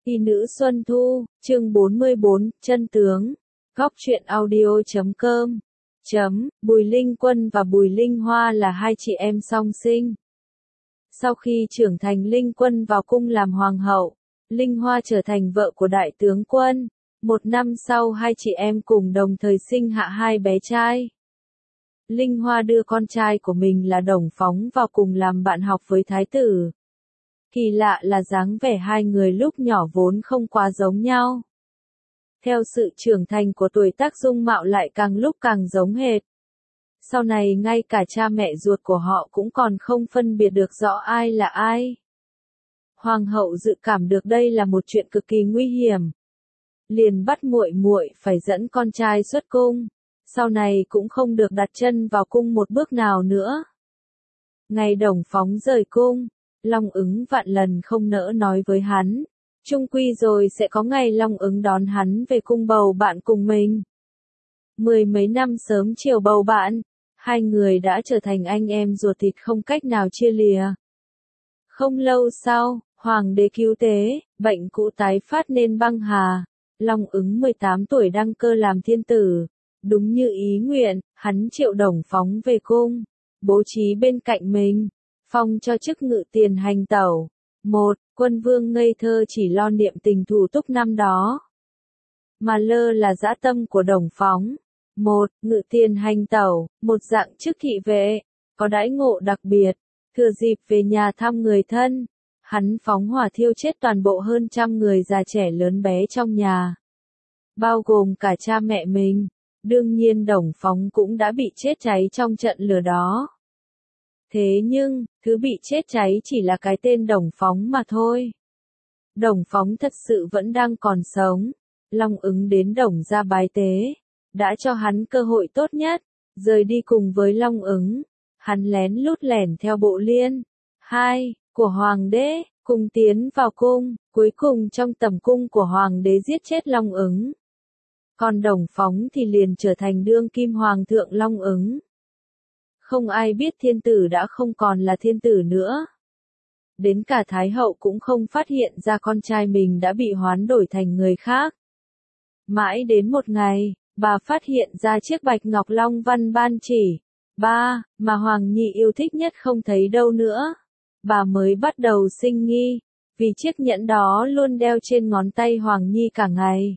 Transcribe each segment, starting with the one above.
Thi nữ Xuân Thu, chương 44, chân tướng. Góc truyện audio.com. Bùi Linh Quân và Bùi Linh Hoa là hai chị em song sinh. Sau khi trưởng thành, Linh Quân vào cung làm hoàng hậu, Linh Hoa trở thành vợ của đại tướng quân. Một năm sau, hai chị em cùng đồng thời sinh hạ hai bé trai. Linh Hoa đưa con trai của mình là Đồng Phóng vào cùng làm bạn học với thái tử. Kỳ lạ là dáng vẻ hai người lúc nhỏ vốn không quá giống nhau. Theo sự trưởng thành của tuổi tác, dung mạo lại càng lúc càng giống hệt. Sau này ngay cả cha mẹ ruột của họ cũng còn không phân biệt được rõ ai là ai. Hoàng hậu dự cảm được đây là một chuyện cực kỳ nguy hiểm, liền bắt muội muội phải dẫn con trai xuất cung, sau này cũng không được đặt chân vào cung một bước nào nữa. Ngày Đồng Phóng rời cung, Long Ứng vạn lần không nỡ nói với hắn, chung quy rồi sẽ có ngày Long Ứng đón hắn về cung bầu bạn cùng mình. Mười mấy năm sớm chiều bầu bạn, hai người đã trở thành anh em ruột thịt không cách nào chia lìa. Không lâu sau, hoàng đế cứu tế, bệnh cũ tái phát nên băng hà. Long Ứng 18 tuổi đăng cơ làm thiên tử. Đúng như ý nguyện, hắn triệu Đồng Phóng về cung, bố trí bên cạnh mình, phong cho chức ngự tiền hành tẩu. Quân vương ngây thơ chỉ lo niệm tình thủ túc năm đó, mà lơ là dã tâm của Đồng Phóng. Ngự tiền hành tẩu, một dạng chức thị vệ, có đãi ngộ đặc biệt. Thừa dịp về nhà thăm người thân, hắn phóng hỏa thiêu chết toàn bộ hơn 100 người già trẻ lớn bé trong nhà, bao gồm cả cha mẹ mình. Đương nhiên Đồng Phóng cũng đã bị chết cháy trong trận lửa đó. Thế nhưng, thứ bị chết cháy chỉ là cái tên Đồng Phóng mà thôi. Đồng Phóng thật sự vẫn đang còn sống. Long Ứng đến Đồng gia bái tế, đã cho hắn cơ hội tốt nhất, rời đi cùng với Long Ứng. Hắn lén lút lẻn theo bộ liên của hoàng đế, cùng tiến vào cung, cuối cùng trong tầm cung của hoàng đế giết chết Long Ứng. Còn Đồng Phóng thì liền trở thành đương kim hoàng thượng Long Ứng. Không ai biết thiên tử đã không còn là thiên tử nữa. Đến cả thái hậu cũng không phát hiện ra con trai mình đã bị hoán đổi thành người khác. Mãi đến một ngày, bà phát hiện ra chiếc bạch ngọc long văn ban chỉ mà Hoàng Nhi yêu thích nhất không thấy đâu nữa. Bà mới bắt đầu sinh nghi, vì chiếc nhẫn đó luôn đeo trên ngón tay Hoàng Nhi cả ngày.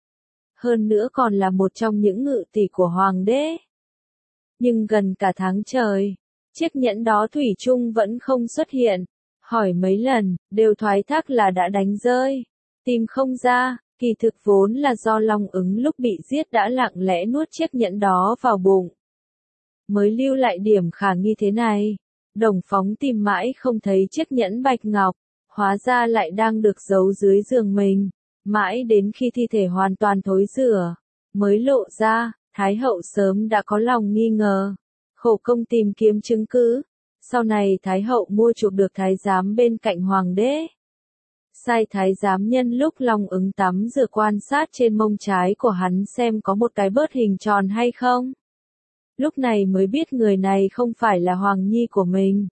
Hơn nữa còn là một trong những ngự tỷ của hoàng đế. Nhưng gần cả tháng trời, chiếc nhẫn đó thủy chung vẫn không xuất hiện. Hỏi mấy lần, đều thoái thác là đã đánh rơi, tìm không ra. Kỳ thực vốn là do Long Ứng lúc bị giết đã lặng lẽ nuốt chiếc nhẫn đó vào bụng, mới lưu lại điểm khả nghi thế này. Đồng Phóng tìm mãi không thấy chiếc nhẫn bạch ngọc, hóa ra lại đang được giấu dưới giường mình. Mãi đến khi thi thể hoàn toàn thối rữa, mới lộ ra. Thái hậu sớm đã có lòng nghi ngờ, khổ công tìm kiếm chứng cứ. Sau này Thái hậu mua chuộc được thái giám bên cạnh hoàng đế, sai thái giám nhân lúc Long Ứng tắm rửa quan sát trên mông trái của hắn xem có một cái bớt hình tròn hay không. Lúc này mới biết người này không phải là Hoàng Nhi của mình.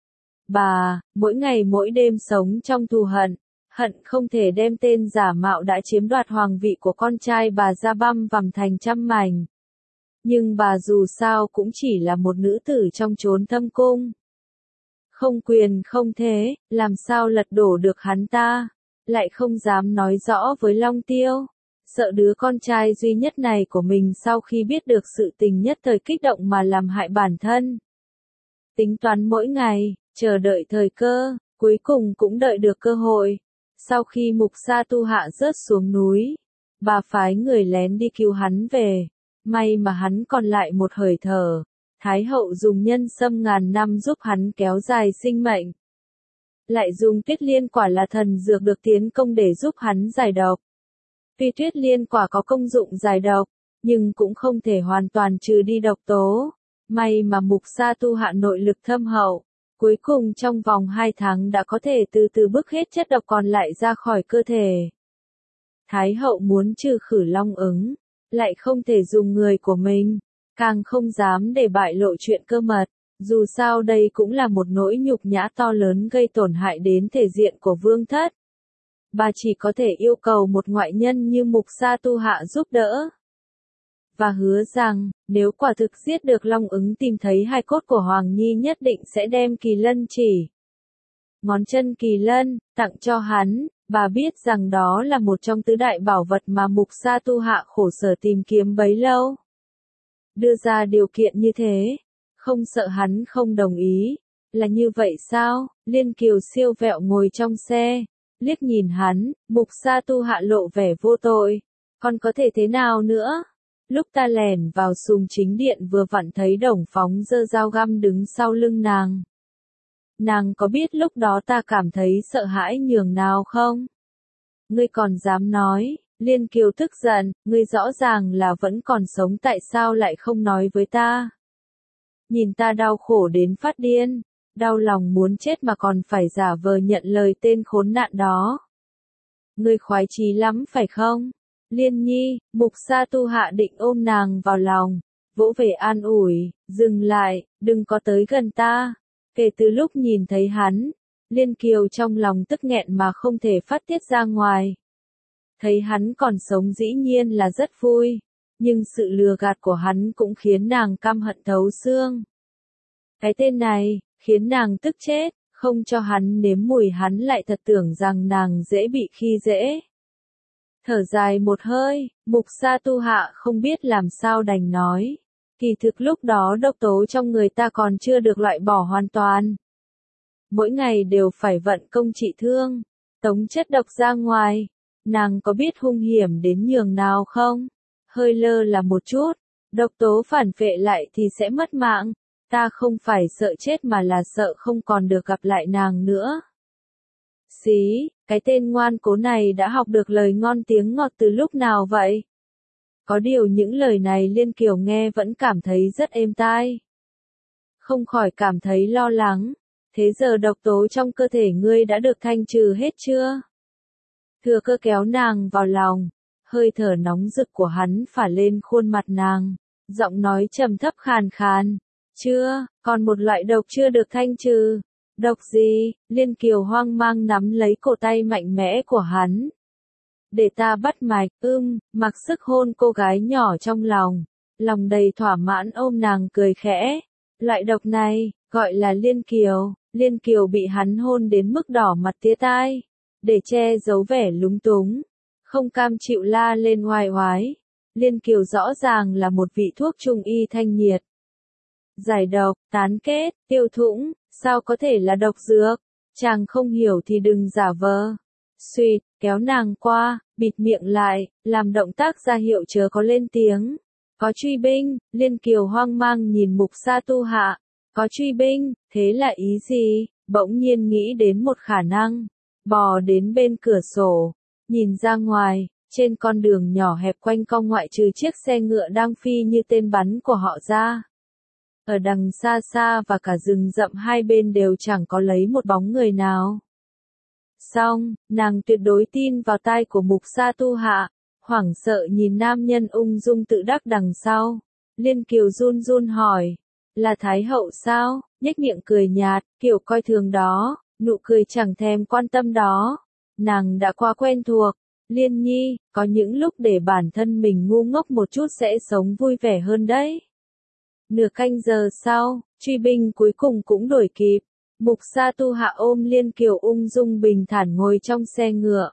Bà, mỗi ngày mỗi đêm sống trong thù hận không thể đem tên giả mạo đã chiếm đoạt hoàng vị của con trai bà ra băm vằm thành trăm mảnh. Nhưng bà dù sao cũng chỉ là một nữ tử trong chốn thâm cung. Không quyền không thế, làm sao lật đổ được hắn ta, lại không dám nói rõ với Long Tiêu. Sợ đứa con trai duy nhất này của mình sau khi biết được sự tình nhất thời kích động mà làm hại bản thân. Tính toán mỗi ngày, chờ đợi thời cơ, cuối cùng cũng đợi được cơ hội. Sau khi Mục Sa Tu Hạ rớt xuống núi, bà phái người lén đi cứu hắn về. May mà hắn còn lại một hơi thở. Thái hậu dùng nhân sâm ngàn năm giúp hắn kéo dài sinh mệnh. Lại dùng tuyết liên quả là thần dược được tiến công để giúp hắn giải độc. Tuy tuyết liên quả có công dụng giải độc, nhưng cũng không thể hoàn toàn trừ đi độc tố. May mà Mục Sa Tu Hạ nội lực thâm hậu. Cuối cùng trong vòng 2 tháng đã có thể từ từ bức hết chất độc còn lại ra khỏi cơ thể. Thái hậu muốn trừ khử Long Ứng, lại không thể dùng người của mình, càng không dám để bại lộ chuyện cơ mật. Dù sao đây cũng là một nỗi nhục nhã to lớn gây tổn hại đến thể diện của vương thất. bà chỉ có thể yêu cầu một ngoại nhân như Mục Sa Tu Hạ giúp đỡ. Và hứa rằng, nếu quả thực giết được Long Ứng tìm thấy hài cốt của Hoàng Nhi nhất định sẽ đem kỳ lân chỉ. Ngón chân kỳ lân, tặng cho hắn, bà biết rằng đó là một trong tứ đại bảo vật mà Mục Sa Tu Hạ khổ sở tìm kiếm bấy lâu. Đưa ra điều kiện như thế, không sợ hắn không đồng ý, là như vậy sao? Liên Kiều siêu vẹo ngồi trong xe, liếc nhìn hắn, Mục Sa Tu Hạ lộ vẻ vô tội, còn có thể thế nào nữa? Lúc ta lẻn vào sùng chính điện vừa vặn thấy Đồng Phóng giơ dao găm đứng sau lưng nàng. Nàng có biết lúc đó ta cảm thấy sợ hãi nhường nào không? Ngươi còn dám nói, Liên Kiều tức giận, ngươi rõ ràng là vẫn còn sống tại sao lại không nói với ta? Nhìn ta đau khổ đến phát điên, đau lòng muốn chết mà còn phải giả vờ nhận lời tên khốn nạn đó. Ngươi khoái chí lắm phải không? Liên Nhi, Mục Sa Tu Hạ định ôm nàng vào lòng, vỗ về an ủi, dừng lại, đừng có tới gần ta. Kể từ lúc nhìn thấy hắn, Liên Kiều trong lòng tức nghẹn mà không thể phát tiết ra ngoài. Thấy hắn còn sống dĩ nhiên là rất vui, nhưng sự lừa gạt của hắn cũng khiến nàng căm hận thấu xương. Cái tên này, khiến nàng tức chết, không cho hắn nếm mùi hắn lại thật tưởng rằng nàng dễ bị khi dễ. Thở dài một hơi, Mục Sa Tu Hạ không biết làm sao đành nói. Kỳ thực lúc đó độc tố trong người ta còn chưa được loại bỏ hoàn toàn. Mỗi ngày đều phải vận công trị thương, tống chất độc ra ngoài. Nàng có biết hung hiểm đến nhường nào không? Hơi lơ là một chút, độc tố phản phệ lại thì sẽ mất mạng. Ta không phải sợ chết mà là sợ không còn được gặp lại nàng nữa. Xí, cái tên ngoan cố này đã học được lời ngon tiếng ngọt từ lúc nào vậy? Có điều những lời này Liên Kiều nghe vẫn cảm thấy rất êm tai. Không khỏi cảm thấy lo lắng. Thế giờ độc tố trong cơ thể ngươi đã được thanh trừ hết chưa? Thừa Cơ kéo nàng vào lòng, hơi thở nóng rực của hắn phả lên khuôn mặt nàng, giọng nói trầm thấp khàn khàn. Chưa, còn một loại độc chưa được thanh trừ. Độc gì? Liên Kiều hoang mang nắm lấy cổ tay mạnh mẽ của hắn. Để ta bắt mạch, mặc sức hôn cô gái nhỏ trong lòng đầy thỏa mãn ôm nàng cười khẽ. Loại độc này, gọi là Liên Kiều bị hắn hôn đến mức đỏ mặt tía tai. Để che giấu vẻ lúng túng, không cam chịu la lên oai oái. Liên Kiều rõ ràng là một vị thuốc trung y thanh nhiệt. Giải độc, tán kết, tiêu thủng, sao có thể là độc dược? Chàng không hiểu thì đừng giả vờ. Suýt, kéo nàng qua, bịt miệng lại, làm động tác ra hiệu chớ có lên tiếng. Có truy binh, Liên Kiều hoang mang nhìn Mục Sa Tu Hạ. Có truy binh, thế là ý gì? Bỗng nhiên nghĩ đến một khả năng. Bò đến bên cửa sổ, nhìn ra ngoài, trên con đường nhỏ hẹp quanh co ngoại trừ chiếc xe ngựa đang phi như tên bắn của họ ra. Ở đằng xa xa và cả rừng rậm hai bên đều chẳng có lấy một bóng người nào. Xong, nàng tuyệt đối tin vào tai của Mục Sa Tu Hạ, hoảng sợ nhìn nam nhân ung dung tự đắc đằng sau. Liên Kiều run run hỏi, là Thái hậu sao? Nhếch miệng cười nhạt, kiểu coi thường đó, nụ cười chẳng thèm quan tâm đó. Nàng đã quá quen thuộc. Liên Nhi, có những lúc để bản thân mình ngu ngốc một chút sẽ sống vui vẻ hơn đấy. Nửa canh giờ sau, truy binh cuối cùng cũng đuổi kịp. Mục Sa Tu Hạ ôm Liên Kiều ung dung bình thản ngồi trong xe ngựa.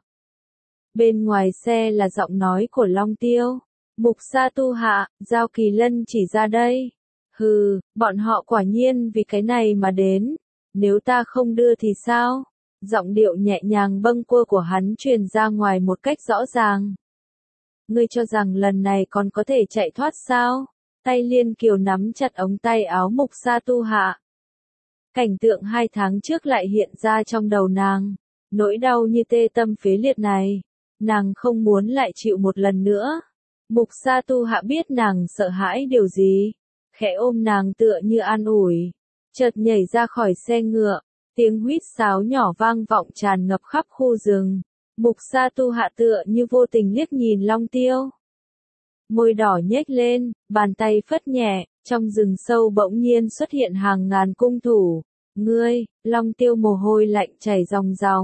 Bên ngoài xe là giọng nói của Long Tiêu. Mục Sa Tu Hạ, giao kỳ lân chỉ ra đây. Hừ, bọn họ quả nhiên vì cái này mà đến. Nếu ta không đưa thì sao? Giọng điệu nhẹ nhàng bâng quơ của hắn truyền ra ngoài một cách rõ ràng. Ngươi cho rằng lần này còn có thể chạy thoát sao? Tay Liên Kiều nắm chặt ống tay áo Mục Sa Tu Hạ. Cảnh tượng 2 tháng trước lại hiện ra trong đầu nàng. Nỗi đau như tê tâm phế liệt này, nàng không muốn lại chịu một lần nữa. Mục Sa Tu Hạ biết nàng sợ hãi điều gì, khẽ ôm nàng tựa như an ủi. Chợt nhảy ra khỏi xe ngựa, tiếng huýt sáo nhỏ vang vọng tràn ngập khắp khu rừng. Mục Sa Tu Hạ tựa như vô tình liếc nhìn Long Tiêu. Môi đỏ nhếch lên, bàn tay phất nhẹ, trong rừng sâu bỗng nhiên xuất hiện hàng ngàn cung thủ. Ngươi, Long Tiêu mồ hôi lạnh chảy ròng ròng,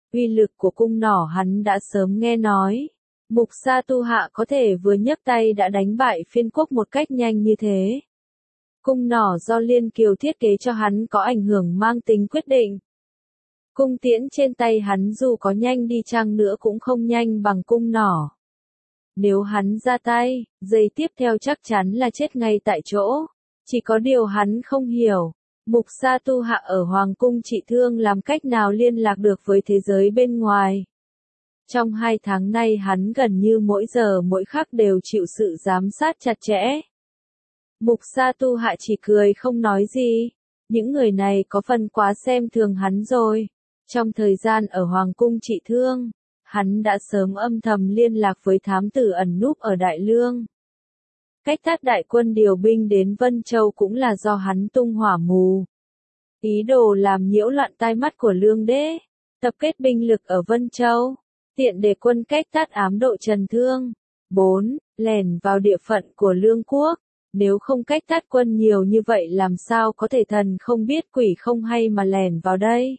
Uy lực của cung nỏ hắn đã sớm nghe nói. Mục Sa Tu Hạ có thể vừa nhấc tay đã đánh bại phiên quốc một cách nhanh như thế. Cung nỏ do Liên Kiều thiết kế cho hắn có ảnh hưởng mang tính quyết định. Cung tiễn trên tay hắn dù có nhanh đi chăng nữa cũng không nhanh bằng cung nỏ. Nếu hắn ra tay, giây tiếp theo chắc chắn là chết ngay tại chỗ. Chỉ có điều hắn không hiểu. Mục Sa Tu Hạ ở Hoàng cung trị thương làm cách nào liên lạc được với thế giới bên ngoài. Trong 2 tháng nay hắn gần như mỗi giờ mỗi khắc đều chịu sự giám sát chặt chẽ. Mục Sa Tu Hạ chỉ cười không nói gì. Những người này có phần quá xem thường hắn rồi. Trong thời gian ở Hoàng cung trị thương, hắn đã sớm âm thầm liên lạc với thám tử ẩn núp ở Đại Lương. Cách thát đại quân điều binh đến Vân Châu cũng là do hắn tung hỏa mù. Ý đồ làm nhiễu loạn tai mắt của Lương Đế, tập kết binh lực ở Vân Châu, tiện để quân cách thát ám độ Trần Thương. 4. Lẻn vào địa phận của Lương Quốc. Nếu không cách thát quân nhiều như vậy làm sao có thể thần không biết quỷ không hay mà lẻn vào đây.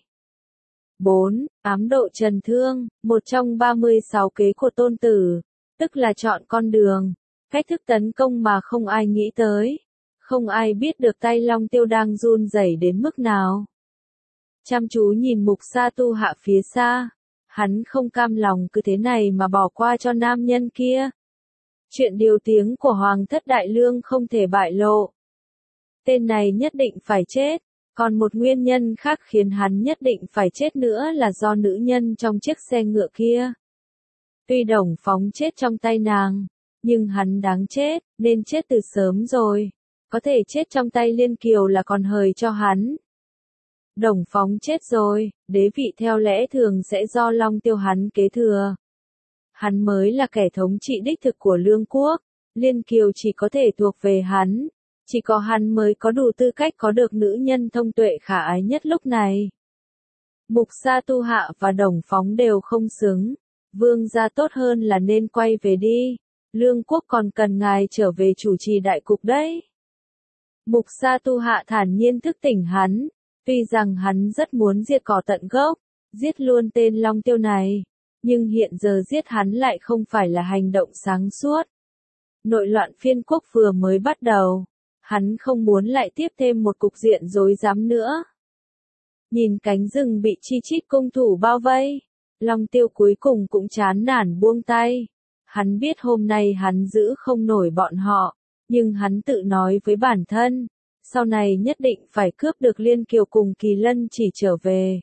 4. Ám độ Trần Thương, một trong 36 kế của Tôn Tử, tức là chọn con đường, cách thức tấn công mà không ai nghĩ tới. Không ai biết được tay Long Tiêu đang run rẩy đến mức nào. Chăm chú nhìn Mục Sa Tu Hạ phía xa, hắn không cam lòng cứ thế này mà bỏ qua cho nam nhân kia. Chuyện điều tiếng của Hoàng thất Đại Lương không thể bại lộ. Tên này nhất định phải chết. Còn một nguyên nhân khác khiến hắn nhất định phải chết nữa là do nữ nhân trong chiếc xe ngựa kia. Tuy Đồng Phóng chết trong tay nàng, nhưng hắn đáng chết, nên chết từ sớm rồi. Có thể chết trong tay Liên Kiều là còn hời cho hắn. Đồng Phóng chết rồi, đế vị theo lẽ thường sẽ do Long Tiêu hắn kế thừa. Hắn mới là kẻ thống trị đích thực của Lương Quốc, Liên Kiều chỉ có thể thuộc về hắn. Chỉ có hắn mới có đủ tư cách có được nữ nhân thông tuệ khả ái nhất lúc này. Mục Sa Tu Hạ và Đồng Phóng đều không xứng. Vương gia tốt hơn là nên quay về đi. Lương Quốc còn cần ngài trở về chủ trì đại cục đấy. Mục Sa Tu Hạ thản nhiên thức tỉnh hắn. Tuy rằng hắn rất muốn diệt cỏ tận gốc, giết luôn tên Long Tiêu này. Nhưng hiện giờ giết hắn lại không phải là hành động sáng suốt. Nội loạn phiên quốc vừa mới bắt đầu. Hắn không muốn lại tiếp thêm một cục diện rối rắm nữa. Nhìn cánh rừng bị chi chít cung thủ bao vây, Long Tiêu cuối cùng cũng chán nản buông tay. Hắn biết hôm nay hắn giữ không nổi bọn họ, nhưng hắn tự nói với bản thân, sau này nhất định phải cướp được Liên Kiều cùng Kỳ Lân chỉ trở về.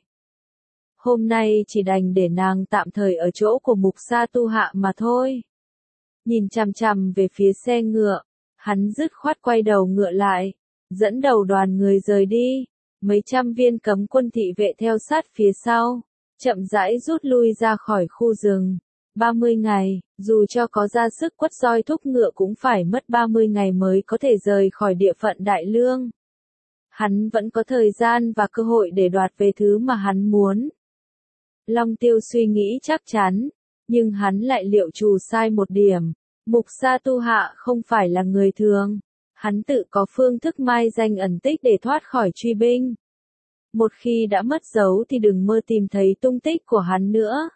Hôm nay chỉ đành để nàng tạm thời ở chỗ của Mục Sa Tu Hạ mà thôi. Nhìn chằm chằm về phía xe ngựa. Hắn dứt khoát quay đầu ngựa lại, dẫn đầu đoàn người rời đi, mấy trăm viên cấm quân thị vệ theo sát phía sau, chậm rãi rút lui ra khỏi khu rừng. 30 ngày, dù cho có ra sức quất roi thúc ngựa cũng phải mất 30 ngày mới có thể rời khỏi địa phận Đại Lương. Hắn vẫn có thời gian và cơ hội để đoạt về thứ mà hắn muốn. Long Tiêu suy nghĩ chắc chắn, nhưng hắn lại liệu trù sai một điểm. Mục Sa Tu Hạ không phải là người thường. Hắn tự có phương thức mai danh ẩn tích để thoát khỏi truy binh. Một khi đã mất dấu thì đừng mơ tìm thấy tung tích của hắn nữa.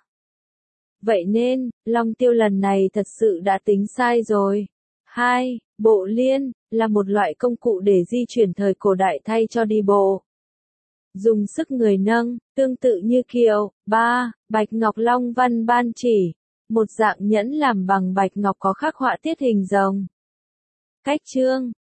Vậy nên, Long Tiêu lần này thật sự đã tính sai rồi. 2. Bộ liên, là một loại công cụ để di chuyển thời cổ đại thay cho đi bộ. Dùng sức người nâng, tương tự như kiệu. 3. Bạch Ngọc Long Văn Ban Chỉ. Một dạng nhẫn làm bằng bạch ngọc có khắc họa tiết hình rồng. Cách chương